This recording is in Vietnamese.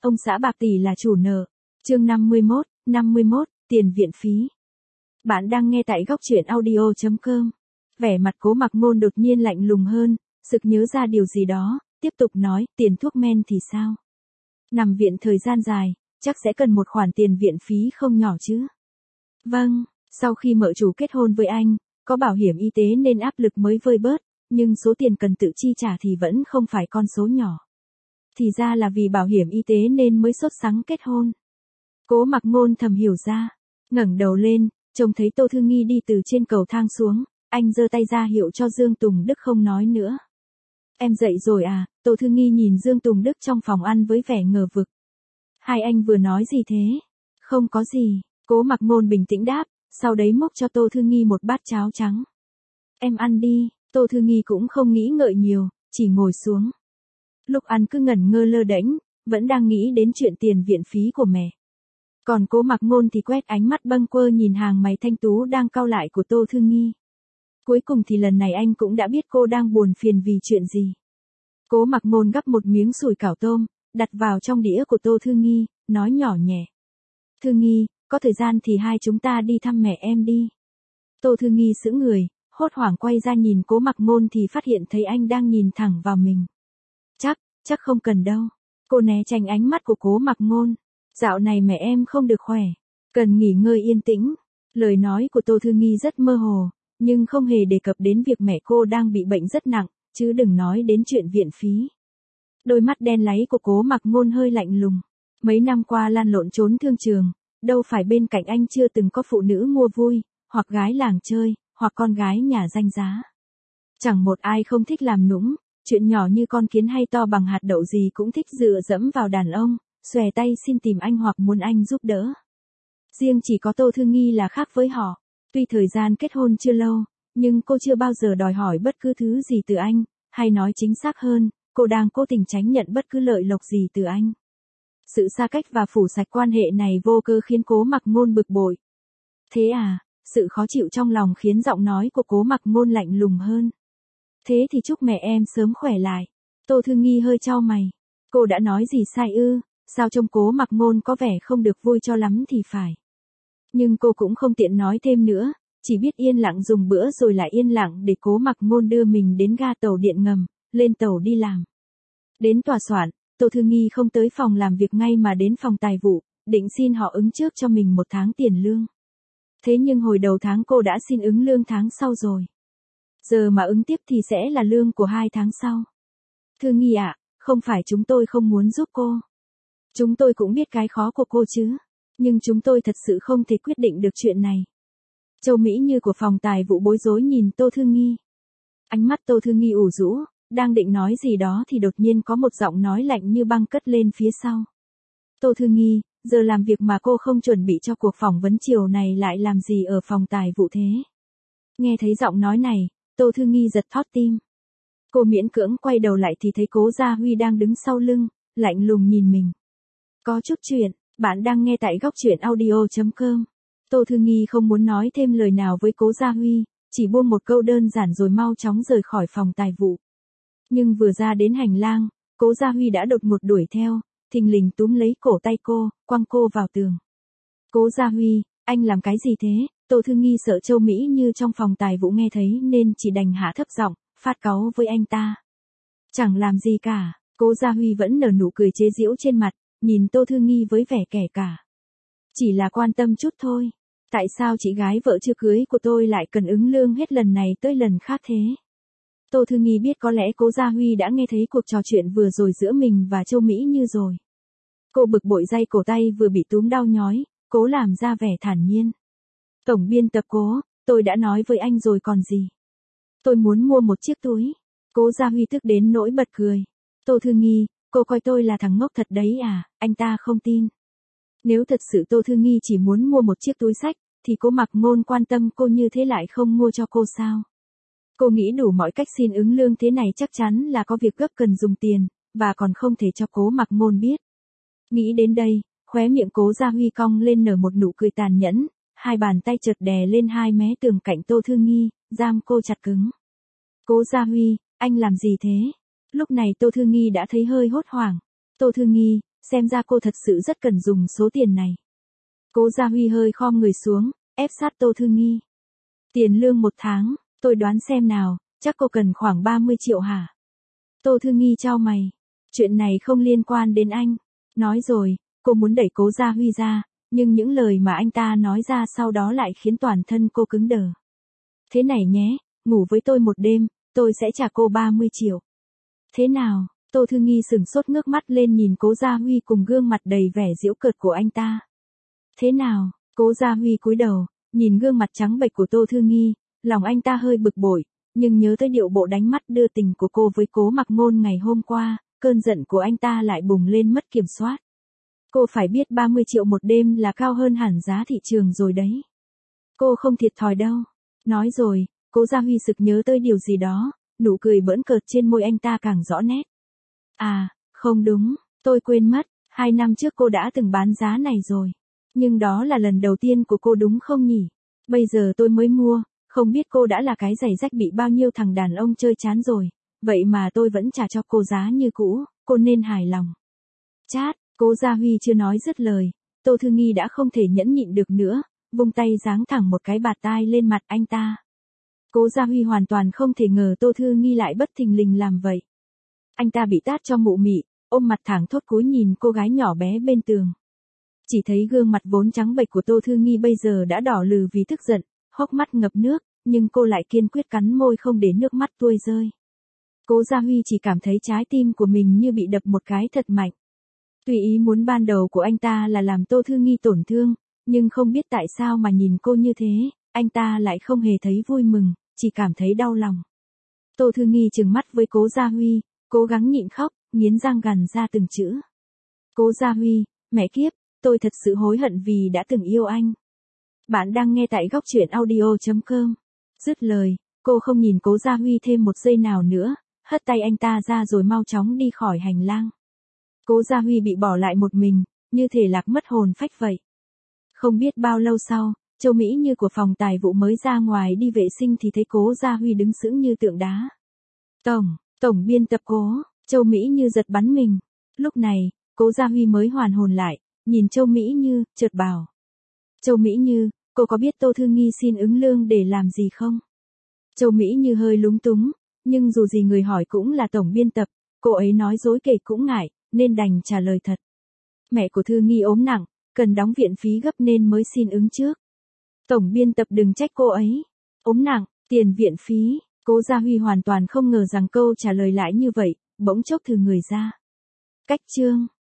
Ông xã bạc tỷ là chủ nợ. Chương 51, tiền viện phí. Bạn đang nghe tại góc truyện audio.com. Vẻ mặt Cố Mặc Ngôn đột nhiên lạnh lùng hơn, sực nhớ ra điều gì đó, tiếp tục nói, tiền thuốc men thì sao? Nằm viện thời gian dài, chắc sẽ cần một khoản tiền viện phí không nhỏ chứ? Vâng, sau khi mợ chủ kết hôn với anh, có bảo hiểm y tế nên áp lực mới vơi bớt, nhưng số tiền cần tự chi trả thì vẫn không phải con số nhỏ. Thì ra là vì bảo hiểm y tế nên mới sốt sắng kết hôn. Cố Mặc Ngôn thầm hiểu ra, ngẩng đầu lên, trông thấy Tô Thư Nghi đi từ trên cầu thang xuống, anh giơ tay ra hiệu cho Dương Tùng Đức không nói nữa. Em dậy rồi à? Tô Thư Nghi nhìn Dương Tùng Đức trong phòng ăn với vẻ ngờ vực. Hai anh vừa nói gì thế? Không có gì, Cố Mặc Ngôn bình tĩnh đáp, sau đấy múc cho Tô Thư Nghi một bát cháo trắng. Em ăn đi. Tô Thư Nghi cũng không nghĩ ngợi nhiều, chỉ ngồi xuống. Lúc ăn cứ ngẩn ngơ lơ đễnh, vẫn đang nghĩ đến chuyện tiền viện phí của mẹ. Còn Cố Mặc Ngôn thì quét ánh mắt bâng quơ nhìn hàng mày thanh tú đang cau lại của Tô Thư Nghi. Cuối cùng thì lần này anh cũng đã biết cô đang buồn phiền vì chuyện gì. Cố Mặc Ngôn gắp một miếng sủi cảo tôm, đặt vào trong đĩa của Tô Thư Nghi, nói nhỏ nhẹ. Thư Nghi, có thời gian thì hai chúng ta đi thăm mẹ em đi. Tô Thư Nghi sững người, hốt hoảng quay ra nhìn Cố Mặc Ngôn thì phát hiện thấy anh đang nhìn thẳng vào mình. Chắc không cần đâu. Cô né tránh ánh mắt của Cố Mặc Ngôn. Dạo này mẹ em không được khỏe, cần nghỉ ngơi yên tĩnh. Lời nói của Tô Thư Nghi rất mơ hồ, nhưng không hề đề cập đến việc mẹ cô đang bị bệnh rất nặng, chứ đừng nói đến chuyện viện phí. Đôi mắt đen láy của Cố Mặc Ngôn hơi lạnh lùng. Mấy năm qua lăn lộn trốn thương trường, đâu phải bên cạnh anh chưa từng có phụ nữ mua vui, hoặc gái làng chơi, hoặc con gái nhà danh giá. Chẳng một ai không thích làm nũng, chuyện nhỏ như con kiến hay to bằng hạt đậu gì cũng thích dựa dẫm vào đàn ông, xòe tay xin tìm anh hoặc muốn anh giúp đỡ. Riêng chỉ có Tô Thư Nghi là khác với họ. Tuy thời gian kết hôn chưa lâu, nhưng cô chưa bao giờ đòi hỏi bất cứ thứ gì từ anh, hay nói chính xác hơn, cô đang cố tình tránh nhận bất cứ lợi lộc gì từ anh. Sự xa cách và phủ sạch quan hệ này vô cớ khiến Cố Mặc Ngôn bực bội. Thế à? Sự khó chịu trong lòng khiến giọng nói của Cố Mặc Ngôn lạnh lùng hơn. Thế thì chúc mẹ em sớm khỏe lại. Tô Thư Nghi hơi chau mày. Cô đã nói gì sai ư? Sao trông Cố Mặc Ngôn có vẻ không được vui cho lắm thì phải. Nhưng cô cũng không tiện nói thêm nữa, chỉ biết yên lặng dùng bữa rồi lại yên lặng để Cố Mặc Ngôn đưa mình đến ga tàu điện ngầm, lên tàu đi làm. Đến tòa soạn, Tô Thư Nghi không tới phòng làm việc ngay mà đến phòng tài vụ, định xin họ ứng trước cho mình 1 tháng tiền lương. Thế nhưng hồi đầu tháng cô đã xin ứng lương tháng sau rồi. Giờ mà ứng tiếp thì sẽ là lương của 2 tháng sau. Thư Nghi ạ, không phải chúng tôi không muốn giúp cô. Chúng tôi cũng biết cái khó của cô chứ. Nhưng chúng tôi thật sự không thể quyết định được chuyện này. Châu Mỹ Như của phòng tài vụ bối rối nhìn Tô Thư Nghi. Ánh mắt Tô Thư Nghi ủ rũ, đang định nói gì đó thì đột nhiên có một giọng nói lạnh như băng cất lên phía sau. Tô Thư Nghi, giờ làm việc mà cô không chuẩn bị cho cuộc phỏng vấn chiều này lại làm gì ở phòng tài vụ thế? Nghe thấy giọng nói này, Tô Thư Nghi giật thót tim. Cô miễn cưỡng quay đầu lại thì thấy Cố Gia Huy đang đứng sau lưng, lạnh lùng nhìn mình. Có chút chuyện, bạn đang nghe tại góc truyện audio.com. Tô Thư Nghi không muốn nói thêm lời nào với Cố Gia Huy, chỉ buông một câu đơn giản rồi mau chóng rời khỏi phòng tài vụ. Nhưng vừa ra đến hành lang, Cố Gia Huy đã đột ngột đuổi theo, thình lình túm lấy cổ tay cô, quăng cô vào tường. Cố Gia Huy, anh làm cái gì thế? Tô Thư Nghi sợ Châu Mỹ Như trong phòng tài vụ nghe thấy nên chỉ đành hạ thấp giọng, phát cáu với anh ta. Chẳng làm gì cả, Cố Gia Huy vẫn nở nụ cười chế giễu trên mặt, nhìn Tô Thư Nghi với vẻ kẻ cả. Chỉ là quan tâm chút thôi. Tại sao chị gái vợ chưa cưới của tôi lại cần ứng lương hết lần này tới lần khác thế? Tô Thư Nghi biết có lẽ Cố Gia Huy đã nghe thấy cuộc trò chuyện vừa rồi giữa mình và Châu Mỹ Như rồi. Cô bực bội day cổ tay vừa bị túm đau nhói, cố làm ra vẻ thản nhiên. Tổng biên tập Cố, tôi đã nói với anh rồi còn gì. Tôi muốn mua một chiếc túi. Cố Gia Huy tức đến nỗi bật cười. Tô Thư Nghi, cô coi tôi là thằng ngốc thật đấy à? Anh ta không tin. Nếu thật sự Tô Thư Nghi chỉ muốn mua một chiếc túi xách, thì Cố Mặc Ngôn quan tâm cô như thế lại không mua cho cô sao? Cô nghĩ đủ mọi cách xin ứng lương thế này chắc chắn là có việc gấp cần dùng tiền, và còn không thể cho Cố Mặc Ngôn biết. Nghĩ đến đây, khóe miệng Cố Gia Huy cong lên nở một nụ cười tàn nhẫn, hai bàn tay chợt đè lên hai mé tường cạnh Tô Thư Nghi, giam cô chặt cứng. Cố Gia Huy, anh làm gì thế? Lúc này Tô Thư Nghi đã thấy hơi hốt hoảng. Tô Thư Nghi, xem ra cô thật sự rất cần dùng số tiền này. Cố Gia Huy hơi khom người xuống, ép sát Tô Thư Nghi. Tiền lương 1 tháng, tôi đoán xem nào, chắc cô cần khoảng 30 triệu hả? Tô Thư Nghi chau mày. Chuyện này không liên quan đến anh. Nói rồi, cô muốn đẩy Cố Gia Huy ra, nhưng những lời mà anh ta nói ra sau đó lại khiến toàn thân cô cứng đờ. Thế này nhé, ngủ với tôi 1 đêm, tôi sẽ trả cô 30 triệu. Thế nào? Tô Thư Nghi sửng sốt ngước mắt lên nhìn Cố Gia Huy cùng gương mặt đầy vẻ giễu cợt của anh ta. Thế nào? Cố Gia Huy cúi đầu, nhìn gương mặt trắng bệch của Tô Thư Nghi, lòng anh ta hơi bực bội, nhưng nhớ tới điệu bộ đánh mắt đưa tình của cô với Cố Mặc Ngôn ngày hôm qua, cơn giận của anh ta lại bùng lên mất kiểm soát. Cô phải biết 30 triệu 1 đêm là cao hơn hẳn giá thị trường rồi đấy. Cô không thiệt thòi đâu. Nói rồi, Cố Gia Huy sực nhớ tới điều gì đó, nụ cười bỡn cợt trên môi anh ta càng rõ nét. À, không đúng, tôi quên mất, 2 năm trước cô đã từng bán giá này rồi. Nhưng đó là lần đầu tiên của cô đúng không nhỉ? Bây giờ tôi mới mua, không biết cô đã là cái giày rách bị bao nhiêu thằng đàn ông chơi chán rồi. Vậy mà tôi vẫn trả cho cô giá như cũ, cô nên hài lòng. Chát, Cố Gia Huy chưa nói dứt lời, Tô Thư Nghi đã không thể nhẫn nhịn được nữa, vung tay giáng thẳng một cái bạt tai lên mặt anh ta. Cố Gia Huy hoàn toàn không thể ngờ Tô Thư Nghi lại bất thình lình làm vậy. Anh ta bị tát cho mụ mị, ôm mặt thẳng thốt cúi nhìn cô gái nhỏ bé bên tường. Chỉ thấy gương mặt vốn trắng bệch của Tô Thư Nghi bây giờ đã đỏ lừ vì tức giận, hốc mắt ngập nước, nhưng cô lại kiên quyết cắn môi không để nước mắt tuôn rơi. Cố Gia Huy chỉ cảm thấy trái tim của mình như bị đập một cái thật mạnh. Tuy ý muốn ban đầu của anh ta là làm Tô Thư Nghi tổn thương, nhưng không biết tại sao mà nhìn cô như thế, anh ta lại không hề thấy vui mừng, chỉ cảm thấy đau lòng. Tô Thư Nghi trừng mắt với Cố Gia Huy, cố gắng nhịn khóc, nghiến răng gằn ra từng chữ. Cố Gia Huy, mẹ kiếp, tôi thật sự hối hận vì đã từng yêu anh. Bạn đang nghe tại góc truyện audio.com. Dứt lời, cô không nhìn Cố Gia Huy thêm một giây nào nữa, hất tay anh ta ra rồi mau chóng đi khỏi hành lang. Cố Gia Huy bị bỏ lại một mình, như thể lạc mất hồn phách vậy. Không biết bao lâu sau, Châu Mỹ Như của phòng tài vụ mới ra ngoài đi vệ sinh thì thấy Cố Gia Huy đứng sững như tượng đá. Tổng biên tập Cố, Châu Mỹ Như giật bắn mình. Lúc này, Cố Gia Huy mới hoàn hồn lại, nhìn Châu Mỹ Như, chợt bảo. Châu Mỹ Như, cô có biết Tô Thư Nghi xin ứng lương để làm gì không? Châu Mỹ Như hơi lúng túng, nhưng dù gì người hỏi cũng là tổng biên tập, cô ấy nói dối kể cũng ngại, nên đành trả lời thật. Mẹ của Thư Nghi ốm nặng, cần đóng viện phí gấp nên mới xin ứng trước. Tổng biên tập đừng trách cô ấy. Ốm nặng, tiền viện phí. Cố Gia Huy hoàn toàn không ngờ rằng câu trả lời lại như vậy, bỗng chốc thừ người ra. Cách chương.